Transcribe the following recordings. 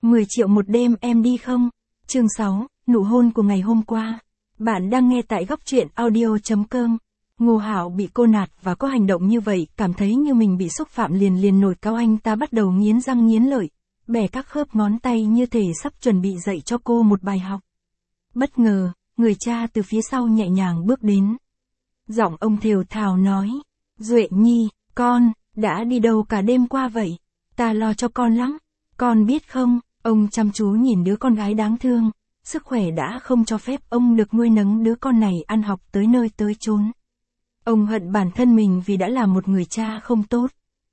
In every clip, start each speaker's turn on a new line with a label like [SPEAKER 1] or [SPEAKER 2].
[SPEAKER 1] 10 triệu một đêm em đi không? Chương 6, nụ hôn của ngày hôm qua. Bạn đang nghe tại góc truyện audio.com. Ngô Hạo bị cô nạt và có hành động như vậy, cảm thấy như mình bị xúc phạm liền nổi cáu, anh ta bắt đầu nghiến răng nghiến lợi, bẻ các khớp ngón tay như thể sắp chuẩn bị dạy cho cô một bài học. Bất ngờ, người cha từ phía sau nhẹ nhàng bước đến. Giọng ông thều thào nói, Duệ Nhi, con, đã đi đâu cả đêm qua vậy? Ta lo cho con lắm, con biết không? Ông chăm chú nhìn đứa con gái đáng thương, sức khỏe đã không cho phép ông được nuôi nấng đứa con này ăn học tới nơi tới chốn. Ông hận bản thân mình vì đã là một người cha không tốt.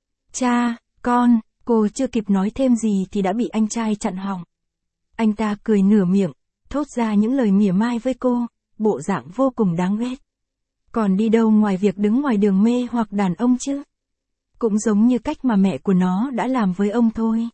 [SPEAKER 1] Cha, con, cô chưa kịp nói thêm gì thì đã bị anh trai chặn họng. Anh ta cười nửa miệng, thốt ra những lời mỉa mai với cô, bộ dạng vô cùng đáng ghét. Còn đi đâu ngoài việc đứng ngoài đường mê hoặc đàn ông chứ? Cũng giống như cách mà mẹ của nó đã làm với ông thôi.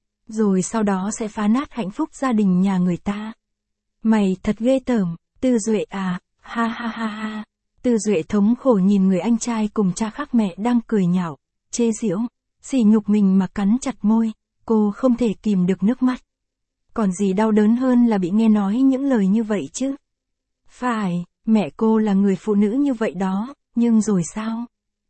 [SPEAKER 1] Rồi sau đó sẽ phá nát hạnh phúc gia đình nhà người ta. Mày thật ghê tởm, Tư Duệ à, ha ha ha ha. Tư Duệ thống khổ nhìn người anh trai cùng cha khác mẹ đang cười nhạo, chê giễu, sỉ nhục mình mà cắn chặt môi, cô không thể kìm được nước mắt. Còn gì đau đớn hơn là bị nghe nói những lời như vậy chứ? Phải, mẹ cô là người phụ nữ như vậy đó, nhưng rồi sao?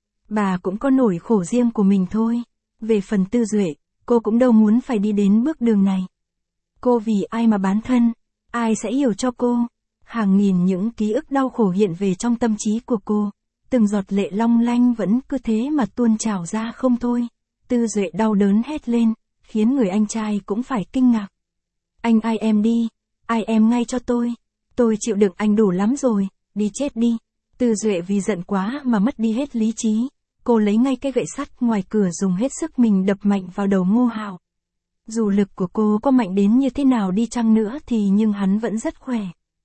[SPEAKER 1] Bà cũng có nỗi khổ riêng của mình thôi. Về phần Tư Duệ, cô cũng đâu muốn phải đi đến bước đường này. Cô vì ai mà bán thân? Ai sẽ hiểu cho cô? Hàng nghìn những ký ức đau khổ hiện về trong tâm trí của cô. Từng giọt lệ long lanh vẫn cứ thế mà tuôn trào ra không thôi. Tư Duệ đau đớn hét lên, khiến người anh trai cũng phải kinh ngạc. Anh ai em đi, ai em ngay cho tôi. Tôi chịu đựng anh đủ lắm rồi, đi chết đi. Tư Duệ vì giận quá mà mất đi hết lý trí. Cô lấy ngay cái gậy sắt ngoài cửa dùng hết sức mình đập mạnh vào đầu Ngô Hạo. Dù lực của cô có mạnh đến như thế nào đi chăng nữa thì nhưng hắn vẫn rất khỏe.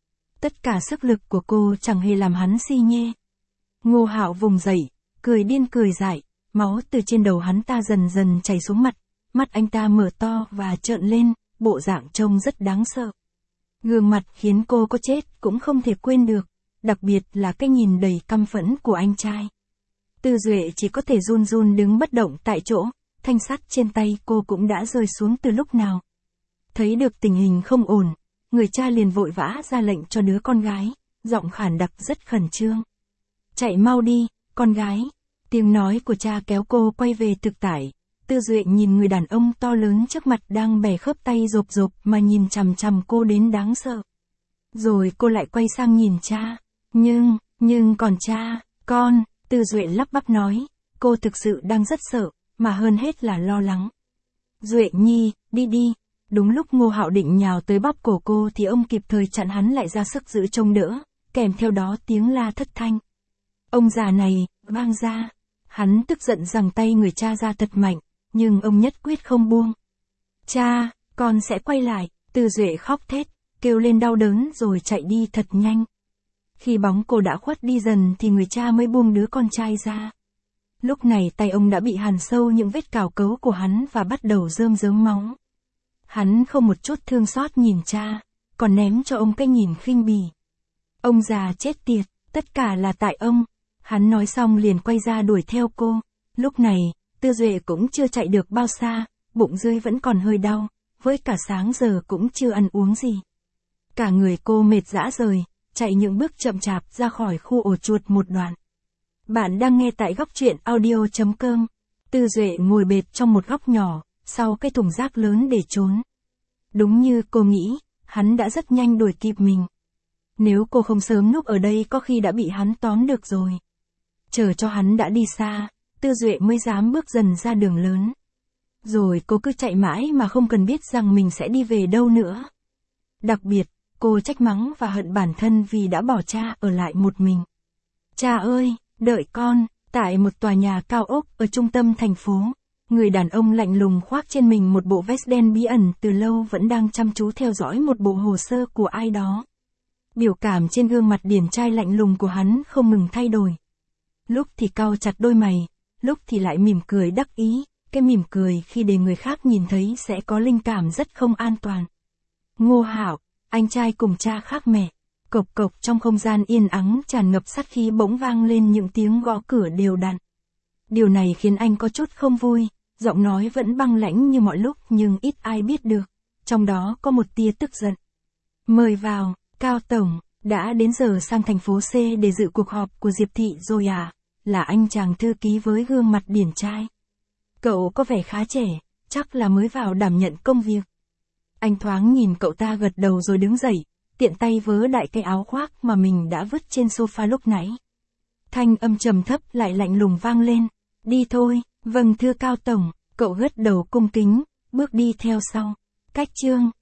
[SPEAKER 1] Tất cả sức lực của cô chẳng hề làm hắn si nhê. Ngô Hạo vùng dậy, cười điên cười dại, máu từ trên đầu hắn ta dần dần chảy xuống mặt, mắt anh ta mở to và trợn lên, bộ dạng trông rất đáng sợ. Gương mặt khiến cô có chết cũng không thể quên được, đặc biệt là cái nhìn đầy căm phẫn của anh trai. Tư Duệ chỉ có thể run run đứng bất động tại chỗ, thanh sắt trên tay cô cũng đã rơi xuống từ lúc nào. Thấy được tình hình không ổn, người cha liền vội vã ra lệnh cho đứa con gái, giọng khản đặc rất khẩn trương. Chạy mau đi, con gái. Tiếng nói của cha kéo cô quay về thực tại. Tư Duệ nhìn người đàn ông to lớn trước mặt đang bẻ khớp tay rộp rộp mà nhìn chằm chằm cô đến đáng sợ. Rồi cô lại quay sang nhìn cha. Nhưng còn cha, con, Tư Duệ lắp bắp nói, cô thực sự đang rất sợ, mà hơn hết là lo lắng. Duệ Nhi, đi. Đúng lúc Ngô Hạo định nhào tới bóp cổ cô thì ông kịp thời chặn hắn lại, ra sức giữ trông đỡ, kèm theo đó tiếng la thất thanh. Ông già này, vang ra. Hắn tức giận giằng tay người cha ra thật mạnh, nhưng ông nhất quyết không buông. Cha, con sẽ quay lại. Tư Duệ khóc thét, kêu lên đau đớn rồi chạy đi thật nhanh. Khi bóng cô đã khuất đi dần thì người cha mới buông đứa con trai ra. Lúc này tay ông đã bị hằn sâu những vết cào cấu của hắn và bắt đầu rơm rớm máu. Hắn không một chút thương xót nhìn cha, còn ném cho ông cái nhìn khinh bỉ. Ông già chết tiệt, tất cả là tại ông. Hắn nói xong liền quay ra đuổi theo cô. Lúc này, Tư Duệ cũng chưa chạy được bao xa, bụng dưới vẫn còn hơi đau, với cả sáng giờ cũng chưa ăn uống gì. Cả người cô mệt rã rời, chạy những bước chậm chạp ra khỏi khu ổ chuột một đoạn. Bạn đang nghe tại góc truyện audio.com. Tư Duệ ngồi bệt trong một góc nhỏ, sau cái thùng rác lớn để trốn. Đúng như cô nghĩ, hắn đã rất nhanh đuổi kịp mình. Nếu cô không sớm núp ở đây có khi đã bị hắn tóm được rồi. Chờ cho hắn đã đi xa, Tư Duệ mới dám bước dần ra đường lớn. Rồi cô cứ chạy mãi mà không cần biết rằng mình sẽ đi về đâu nữa. Đặc biệt, cô trách mắng và hận bản thân vì đã bỏ cha ở lại một mình. Cha ơi, đợi con. Tại một tòa nhà cao ốc ở trung tâm thành phố, người đàn ông lạnh lùng khoác trên mình một bộ vest đen bí ẩn từ lâu vẫn đang chăm chú theo dõi một bộ hồ sơ của ai đó. Biểu cảm trên gương mặt điển trai lạnh lùng của hắn không ngừng thay đổi. Lúc thì cau chặt đôi mày, lúc thì lại mỉm cười đắc ý, cái mỉm cười khi để người khác nhìn thấy sẽ có linh cảm rất không an toàn. Ngô Hạo, anh trai cùng cha khác mẹ. Cộc cộc trong không gian yên ắng tràn ngập sát khí bỗng vang lên những tiếng gõ cửa đều đặn. Điều này khiến anh có chút không vui, giọng nói vẫn băng lãnh như mọi lúc nhưng ít ai biết được. trong đó có một tia tức giận. Mời vào, Cao Tổng, đã đến giờ sang thành phố C để dự cuộc họp của Diệp Thị rồi à? Là anh chàng thư ký với gương mặt điển trai. Cậu có vẻ khá trẻ, chắc là mới vào đảm nhận công việc. Anh thoáng nhìn cậu ta gật đầu rồi đứng dậy, tiện tay vớ đại cái áo khoác mà mình đã vứt trên sofa lúc nãy. Thanh âm trầm thấp lại lạnh lùng vang lên. Đi thôi, vâng thưa Cao Tổng, cậu gật đầu cung kính, bước đi theo sau. Cách chương